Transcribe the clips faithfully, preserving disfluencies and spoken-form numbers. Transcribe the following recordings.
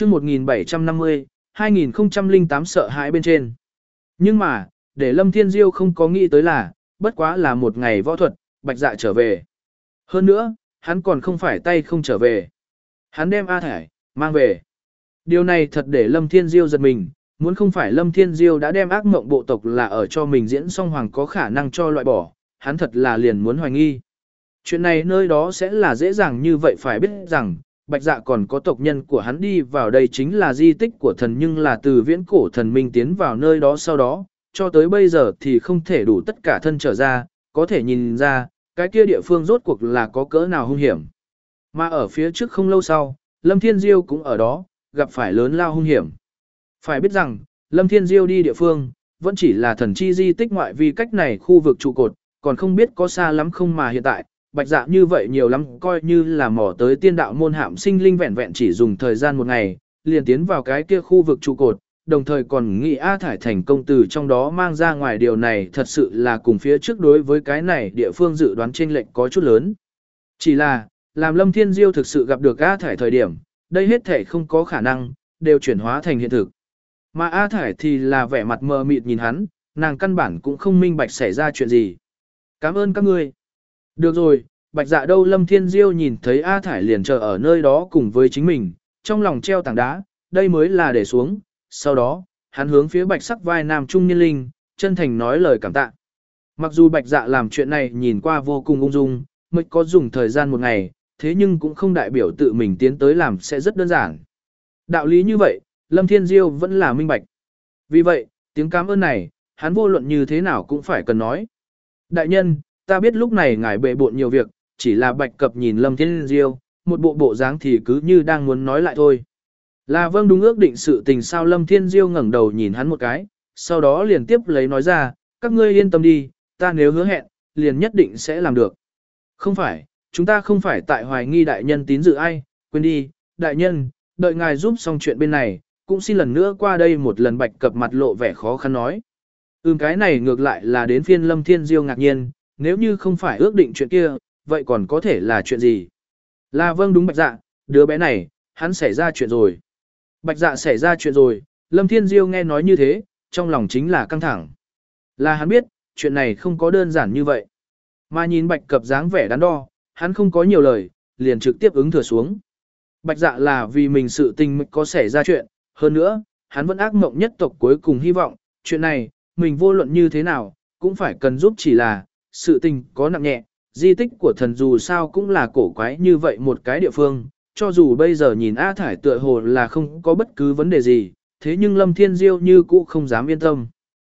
chương một nghìn bảy trăm năm mươi, hai nghìn không trăm lẻ tám sợ hãi bên trên. Nhưng mà, để Lâm Thiên Diêu không có nghĩ tới là, bất quá là một ngày võ thuật, Bạch Dạ trở về. Hơn nữa, hắn còn không phải tay không trở về. Hắn đem A Thải, mang về. Điều này thật để Lâm Thiên Diêu giật mình, muốn không phải Lâm Thiên Diêu đã đem ác mộng bộ tộc là ở cho mình diễn song hoàng có khả năng cho loại bỏ, hắn thật là liền muốn hoài nghi. Chuyện này nơi đó sẽ là dễ dàng như vậy phải biết rằng, Bạch Dạ còn có tộc nhân của hắn đi vào đây chính là di tích của thần nhưng là từ viễn cổ thần minh tiến vào nơi đó sau đó, cho tới bây giờ thì không thể đủ tất cả thân trở ra, có thể nhìn ra, cái kia địa phương rốt cuộc là có cỡ nào hung hiểm. Mà ở phía trước không lâu sau, Lâm Thiên Diêu cũng ở đó, gặp phải lớn lao hung hiểm. Phải biết rằng, Lâm Thiên Diêu đi địa phương, vẫn chỉ là thần chi di tích ngoại vi cách này khu vực trụ cột, còn không biết có xa lắm không mà hiện tại, Bạch Dạ như vậy nhiều lắm coi như là mò tới tiên đạo môn hạm sinh linh vẹn vẹn chỉ dùng thời gian một ngày, liền tiến vào cái kia khu vực trụ cột, đồng thời còn nghĩ A Thải thành công từ trong đó mang ra ngoài điều này thật sự là cùng phía trước đối với cái này địa phương dự đoán chênh lệch có chút lớn. Chỉ là, làm Lâm Thiên Diêu thực sự gặp được A Thải thời điểm, đây hết thể không có khả năng, đều chuyển hóa thành hiện thực. Mà A Thải thì là vẻ mặt mờ mịt nhìn hắn, nàng căn bản cũng không minh bạch xảy ra chuyện gì. Cảm ơn các ngươi. Được rồi, Bạch Dạ đâu Lâm Thiên Diêu nhìn thấy A Thải liền chờ ở nơi đó cùng với chính mình, trong lòng treo tảng đá, đây mới là để xuống. Sau đó, hắn hướng phía bạch sắc vai nam trung niên linh, chân thành nói lời cảm tạ. Mặc dù Bạch Dạ làm chuyện này nhìn qua vô cùng ung dung, mới có dùng thời gian một ngày, thế nhưng cũng không đại biểu tự mình tiến tới làm sẽ rất đơn giản. Đạo lý như vậy, Lâm Thiên Diêu vẫn là minh bạch. Vì vậy, tiếng cảm ơn này, hắn vô luận như thế nào cũng phải cần nói. Đại nhân, ta biết lúc này ngài bệ bộn nhiều việc, chỉ là Bạch Cập nhìn Lâm Thiên Diêu, một bộ bộ dáng thì cứ như đang muốn nói lại thôi. Là vâng đúng ước định sự tình sao Lâm Thiên Diêu ngẩng đầu nhìn hắn một cái, sau đó liền tiếp lấy nói ra, các ngươi yên tâm đi, ta nếu hứa hẹn, liền nhất định sẽ làm được. Không phải, chúng ta không phải tại hoài nghi đại nhân tín dự ai, quên đi, đại nhân, đợi ngài giúp xong chuyện bên này, cũng xin lần nữa qua đây một lần Bạch Cập mặt lộ vẻ khó khăn nói. Ừm cái này ngược lại là đến phiên Lâm Thiên Diêu ngạc nhiên, nếu như không phải ước định chuyện kia, vậy còn có thể là chuyện gì? Là vâng đúng Bạch Dạ, đứa bé này, hắn xảy ra chuyện rồi. Bạch Dạ xảy ra chuyện rồi, Lâm Thiên Diêu nghe nói như thế, trong lòng chính là căng thẳng. Là hắn biết, chuyện này không có đơn giản như vậy. Mà nhìn Bạch Cập dáng vẻ đắn đo, hắn không có nhiều lời, liền trực tiếp ứng thừa xuống. Bạch Dạ là vì mình sự tình có xảy ra chuyện, hơn nữa, hắn vẫn ác mộng nhất tộc cuối cùng hy vọng, chuyện này, mình vô luận như thế nào, cũng phải cần giúp chỉ là, sự tình có nặng nhẹ, di tích của thần dù sao cũng là cổ quái như vậy một cái địa phương, cho dù bây giờ nhìn A Thải tựa hồ là không có bất cứ vấn đề gì, thế nhưng Lâm Thiên Diêu như cũ không dám yên tâm.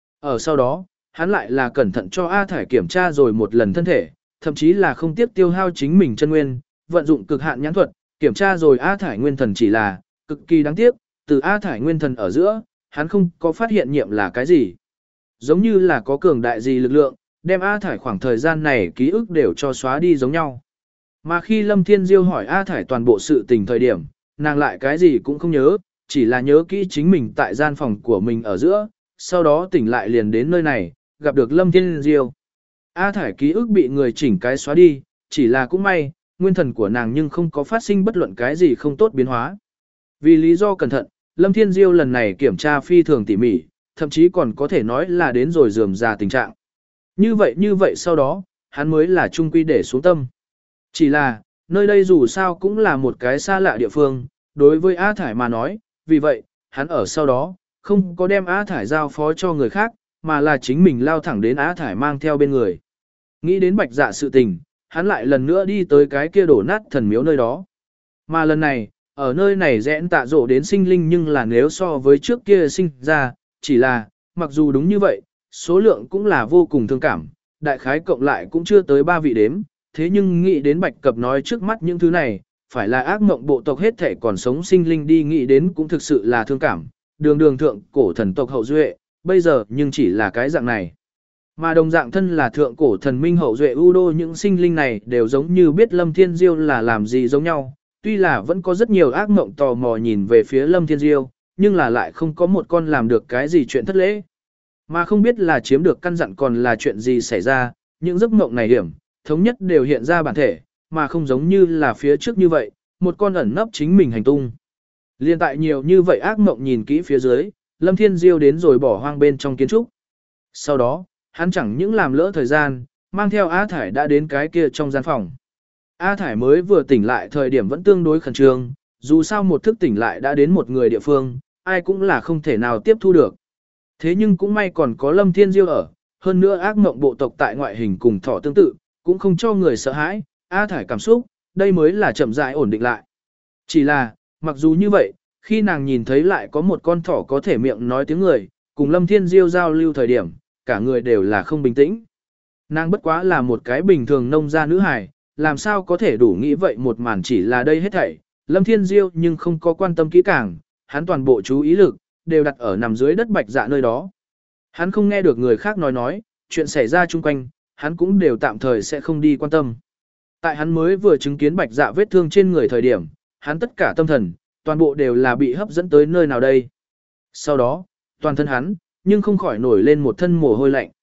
Ở sau đó, hắn lại là cẩn thận cho A Thải kiểm tra rồi một lần thân thể, thậm chí là không tiếp tiêu hao chính mình chân nguyên, vận dụng cực hạn nhãn thuật, kiểm tra rồi A Thải nguyên thần chỉ là, cực kỳ đáng tiếc, từ A Thải nguyên thần ở giữa, hắn không có phát hiện nhiệm là cái gì. Giống như là có cường đại gì lực lượng, đem A Thải khoảng thời gian này ký ức đều cho xóa đi giống nhau. Mà khi Lâm Thiên Diêu hỏi A Thải toàn bộ sự tình thời điểm, nàng lại cái gì cũng không nhớ, chỉ là nhớ kỹ chính mình tại gian phòng của mình ở giữa, sau đó tỉnh lại liền đến nơi này, gặp được Lâm Thiên Diêu. A Thải ký ức bị người chỉnh cái xóa đi, chỉ là cũng may, nguyên thần của nàng nhưng không có phát sinh bất luận cái gì không tốt biến hóa. Vì lý do cẩn thận, Lâm Thiên Diêu lần này kiểm tra phi thường tỉ mỉ, thậm chí còn có thể nói là đến rồi rườm rà tình trạng. Như vậy như vậy sau đó, hắn mới là trung quy để xuống tâm. Chỉ là, nơi đây dù sao cũng là một cái xa lạ địa phương, đối với A Thải mà nói, vì vậy, hắn ở sau đó, không có đem A Thải giao phó cho người khác, mà là chính mình lao thẳng đến A Thải mang theo bên người. Nghĩ đến Bạch Dạ sự tình, hắn lại lần nữa đi tới cái kia đổ nát thần miếu nơi đó. Mà lần này, ở nơi này rẽn tạ rộ đến sinh linh nhưng là nếu so với trước kia sinh ra, chỉ là, mặc dù đúng như vậy, số lượng cũng là vô cùng thương cảm, đại khái cộng lại cũng chưa tới ba vị đếm, thế nhưng nghĩ đến Bạch Cập nói trước mắt những thứ này, phải là ác mộng bộ tộc hết thể còn sống sinh linh đi nghĩ đến cũng thực sự là thương cảm, đường đường thượng cổ thần tộc hậu duệ, bây giờ nhưng chỉ là cái dạng này. Mà đồng dạng thân là thượng cổ thần minh hậu duệ U Đô những sinh linh này đều giống như biết Lâm Thiên Diêu là làm gì giống nhau, tuy là vẫn có rất nhiều ác mộng tò mò nhìn về phía Lâm Thiên Diêu, nhưng là lại không có một con làm được cái gì chuyện thất lễ. Mà không biết là chiếm được căn dặn còn là chuyện gì xảy ra, những giấc mộng này điểm, thống nhất đều hiện ra bản thể, mà không giống như là phía trước như vậy, một con ẩn nấp chính mình hành tung. Liên tại nhiều như vậy ác mộng nhìn kỹ phía dưới, Lâm Thiên Diêu đến rồi bỏ hoang bên trong kiến trúc. Sau đó, hắn chẳng những làm lỡ thời gian, mang theo A Thải đã đến cái kia trong gian phòng. A Thải mới vừa tỉnh lại thời điểm vẫn tương đối khẩn trương, dù sao một thức tỉnh lại đã đến một người địa phương, ai cũng là không thể nào tiếp thu được. Thế nhưng cũng may còn có Lâm Thiên Diêu ở, hơn nữa ác mộng bộ tộc tại ngoại hình cùng thỏ tương tự, cũng không cho người sợ hãi, A Thải cảm xúc, đây mới là chậm rãi ổn định lại. Chỉ là, mặc dù như vậy, khi nàng nhìn thấy lại có một con thỏ có thể miệng nói tiếng người, cùng Lâm Thiên Diêu giao lưu thời điểm, cả người đều là không bình tĩnh. Nàng bất quá là một cái bình thường nông gia nữ hài, làm sao có thể đủ nghĩ vậy một màn chỉ là đây hết thảy. Lâm Thiên Diêu nhưng không có quan tâm kỹ càng, hắn toàn bộ chú ý lực, đều đặt ở nằm dưới đất bạch dạ nơi đó. Hắn không nghe được người khác nói nói, chuyện xảy ra chung quanh, hắn cũng đều tạm thời sẽ không đi quan tâm. Tại hắn mới vừa chứng kiến bạch dạ vết thương trên người thời điểm, hắn tất cả tâm thần, toàn bộ đều là bị hấp dẫn tới nơi nào đây. Sau đó, toàn thân hắn, nhưng không khỏi nổi lên một thân mồ hôi lạnh.